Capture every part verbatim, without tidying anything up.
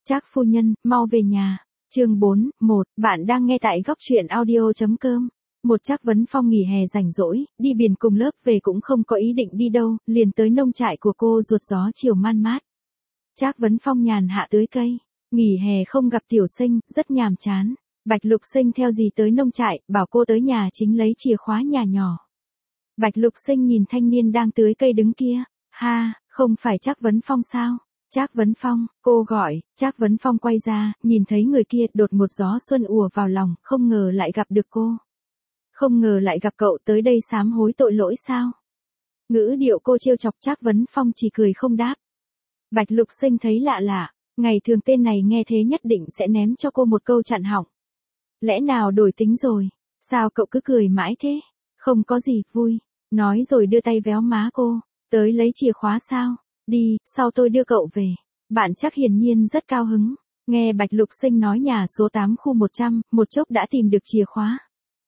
Trác phu nhân, mau về nhà. Chương bốn, một, bạn đang nghe tại góc truyện audio chấm com. Một Trác Vấn Phong nghỉ hè rảnh rỗi, đi biển cùng lớp về cũng không có ý định đi đâu, liền tới nông trại của cô ruột gió chiều man mát. Trác Vấn Phong nhàn hạ tưới cây, nghỉ hè không gặp Tiểu Sinh, rất nhàm chán. Bạch Lục Sinh theo dì tới nông trại, bảo cô tới nhà chính lấy chìa khóa nhà nhỏ. Bạch Lục Sinh nhìn thanh niên đang tưới cây đứng kia, ha, không phải Trác Vấn Phong sao? Trác Vấn Phong, cô gọi. Trác Vấn Phong quay ra, nhìn thấy người kia, đột một gió xuân ùa vào lòng, không ngờ lại gặp được cô. Không ngờ lại gặp cậu, tới đây sám hối tội lỗi sao? Ngữ điệu cô trêu chọc. Trác Vấn Phong chỉ cười không đáp. Bạch Lục Sinh thấy lạ lạ, ngày thường tên này nghe thế nhất định sẽ ném cho cô một câu chặn họng. Lẽ nào đổi tính rồi? Sao cậu cứ cười mãi thế? Không có gì, vui. Nói rồi đưa tay véo má cô. Tới lấy chìa khóa sao? Đi, sau tôi đưa cậu về. Bạn Trác hiển nhiên rất cao hứng. Nghe Bạch Lục Sinh nói nhà số tám khu một trăm, một chốc đã tìm được chìa khóa.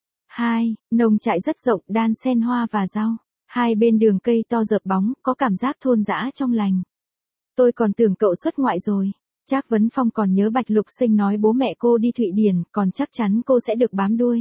Hai, nông trại rất rộng, đan xen hoa và rau. Hai bên đường cây to rợp bóng, có cảm giác thôn dã trong lành. Tôi còn tưởng cậu xuất ngoại rồi. Trác Vấn Phong còn nhớ Bạch Lục Sinh nói bố mẹ cô đi Thụy Điển, còn chắc chắn cô sẽ được bám đuôi.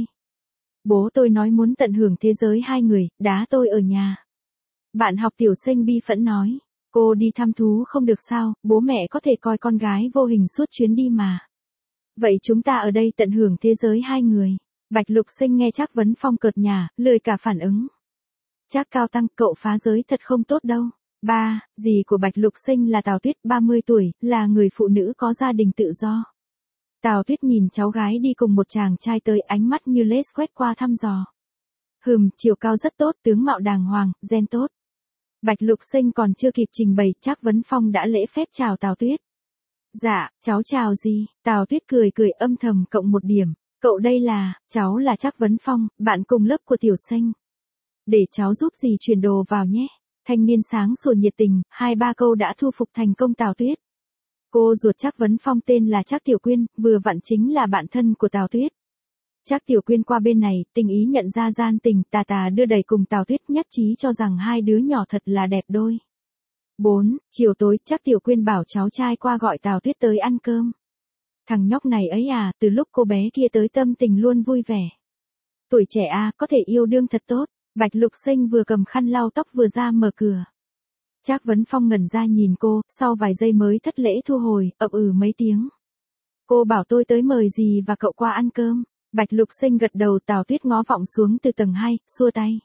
Bố tôi nói muốn tận hưởng thế giới hai người, đá tôi ở nhà. Bạn học Tiểu Sinh bi phẫn nói. Cô đi thăm thú không được sao, bố mẹ có thể coi con gái vô hình suốt chuyến đi mà. Vậy chúng ta ở đây tận hưởng thế giới hai người. Bạch Lục Sinh nghe Trác Vấn Phong cợt nhả, lười cả phản ứng. Trác Cao Tăng, cậu phá giới thật không tốt đâu. Ba, dì của Bạch Lục Sinh là Tào Tuyết, ba mươi tuổi, là người phụ nữ có gia đình tự do. Tào Tuyết nhìn cháu gái đi cùng một chàng trai tới, ánh mắt như lết quét qua thăm dò. Hừm, chiều cao rất tốt, tướng mạo đàng hoàng, gen tốt. Bạch Lục Sinh còn chưa kịp trình bày, Trác Vấn Phong đã lễ phép chào Tào Tuyết. Dạ, cháu chào gì? Tào Tuyết cười cười âm thầm cộng một điểm. Cậu đây là, cháu là Trác Vấn Phong, bạn cùng lớp của Tiểu Sinh. Để cháu giúp dì chuyển đồ vào nhé. Thanh niên sáng sủa nhiệt tình, hai ba câu đã thu phục thành công Tào Tuyết. Cô ruột Trác Vấn Phong tên là Trác Tiểu Quyên, vừa vặn chính là bạn thân của Tào Tuyết. Trác Tiểu Quyên qua bên này, tình ý nhận ra gian tình, tà tà đưa đẩy cùng Tào Tuyết, nhất trí cho rằng hai đứa nhỏ thật là đẹp đôi. Bốn, chiều tối, Trác Tiểu Quyên bảo cháu trai qua gọi Tào Tuyết tới ăn cơm. Thằng nhóc này ấy à, từ lúc cô bé kia tới tâm tình luôn vui vẻ. Tuổi trẻ à, có thể yêu đương thật tốt. Bạch Lục Sinh vừa cầm khăn lau tóc vừa ra mở cửa. Trác Vấn Phong ngẩn ra nhìn cô, sau vài giây mới thất lễ thu hồi, ậm ừ mấy tiếng. Cô bảo tôi tới mời dì và cậu qua ăn cơm. Bạch Lục Sinh gật đầu. Tào Tuyết ngó vọng xuống từ tầng hai, xua tay.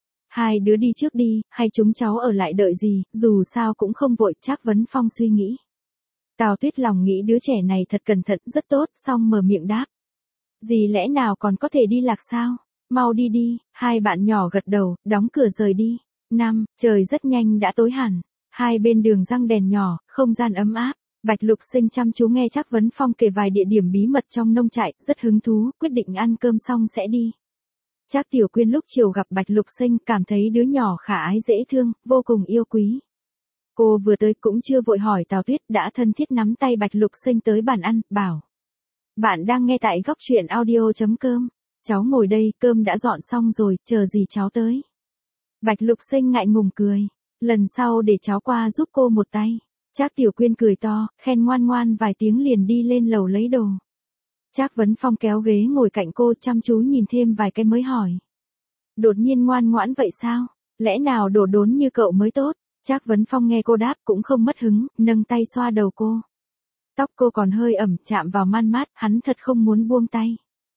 Hai đứa đi trước đi, hay chúng cháu ở lại đợi dì, dù sao cũng không vội. Trác Vấn Phong suy nghĩ. Tào Tuyết lòng nghĩ đứa trẻ này thật cẩn thận, rất tốt, xong mở miệng đáp. Dì lẽ nào còn có thể đi lạc sao? Mau đi đi. Hai bạn nhỏ gật đầu, đóng cửa rời đi. Năm, trời rất nhanh đã tối hẳn. Hai bên đường răng đèn nhỏ, không gian ấm áp. Bạch Lục Sinh chăm chú nghe Trác Vấn Phong kể vài địa điểm bí mật trong nông trại, rất hứng thú, quyết định ăn cơm xong sẽ đi. Trác Tiểu Quyên lúc chiều gặp Bạch Lục Sinh, cảm thấy đứa nhỏ khả ái dễ thương, vô cùng yêu quý. Cô vừa tới cũng chưa vội hỏi Tào Tuyết, đã thân thiết nắm tay Bạch Lục Sinh tới bàn ăn, bảo. Bạn đang nghe tại góc truyện audio chấm com. Cháu ngồi đây, cơm đã dọn xong rồi, chờ gì cháu tới. Bạch Lục Sinh ngại ngùng cười. Lần sau để cháu qua giúp cô một tay. Trác Tiểu Quyên cười to, khen ngoan ngoan vài tiếng liền đi lên lầu lấy đồ. Trác Vấn Phong kéo ghế ngồi cạnh cô, chăm chú nhìn thêm vài cái mới hỏi. Đột nhiên ngoan ngoãn vậy sao? Lẽ nào đổ đốn như cậu mới tốt? Trác Vấn Phong nghe cô đáp cũng không mất hứng, nâng tay xoa đầu cô. Tóc cô còn hơi ẩm, chạm vào man mát, hắn thật không muốn buông tay.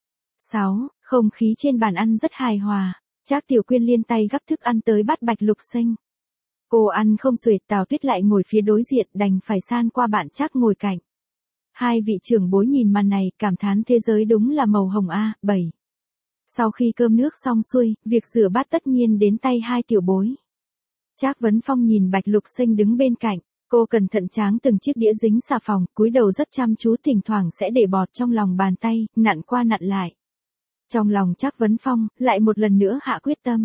Sáu, không khí trên bàn ăn rất hài hòa. Trác Tiểu Quyên liên tay gắp thức ăn tới bắt Bạch Lục Sinh. Cô ăn không xuể, Tào Tuyết lại ngồi phía đối diện, đành phải san qua bạn Trác ngồi cạnh. Hai vị trưởng bối nhìn màn này, cảm thán thế giới đúng là màu hồng a. Bảy. Sau khi cơm nước xong xuôi, việc rửa bát tất nhiên đến tay hai tiểu bối. Trác Vấn Phong nhìn Bạch Lục Sinh đứng bên cạnh, cô cẩn thận tráng từng chiếc đĩa dính xà phòng, cúi đầu rất chăm chú, thỉnh thoảng sẽ để bọt trong lòng bàn tay, nặn qua nặn lại. Trong lòng Trác Vấn Phong, lại một lần nữa hạ quyết tâm.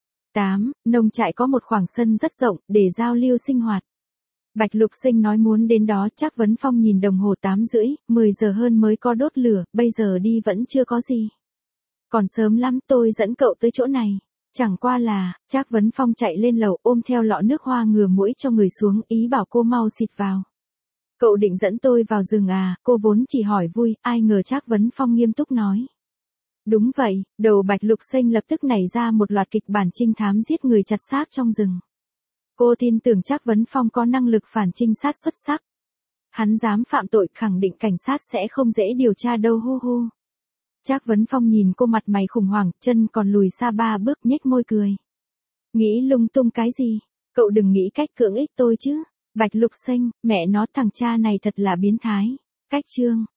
Tám, nông trại có một khoảng sân rất rộng, để giao lưu sinh hoạt. Bạch Lục Sinh nói muốn đến đó, Trác Vấn Phong nhìn đồng hồ tám rưỡi, mười giờ hơn mới có đốt lửa, bây giờ đi vẫn chưa có gì. Còn sớm lắm, tôi dẫn cậu tới chỗ này. Chẳng qua là, Trác Vấn Phong chạy lên lầu ôm theo lọ nước hoa ngừa muỗi cho người xuống, ý bảo cô mau xịt vào. Cậu định dẫn tôi vào rừng à, cô vốn chỉ hỏi vui, ai ngờ Trác Vấn Phong nghiêm túc nói. Đúng vậy, đầu Bạch Lục Xanh lập tức nảy ra một loạt kịch bản trinh thám giết người chặt xác trong rừng. Cô tin tưởng Trác Vấn Phong có năng lực phản trinh sát xuất sắc. Hắn dám phạm tội khẳng định cảnh sát sẽ không dễ điều tra đâu hô hô. Trác Vấn Phong nhìn cô mặt mày khủng hoảng, chân còn lùi xa ba bước nhếch môi cười. Nghĩ lung tung cái gì, cậu đừng nghĩ cách cưỡng ích tôi chứ. Bạch Lục Xanh, mẹ nó thằng cha này thật là biến thái. Cách chương.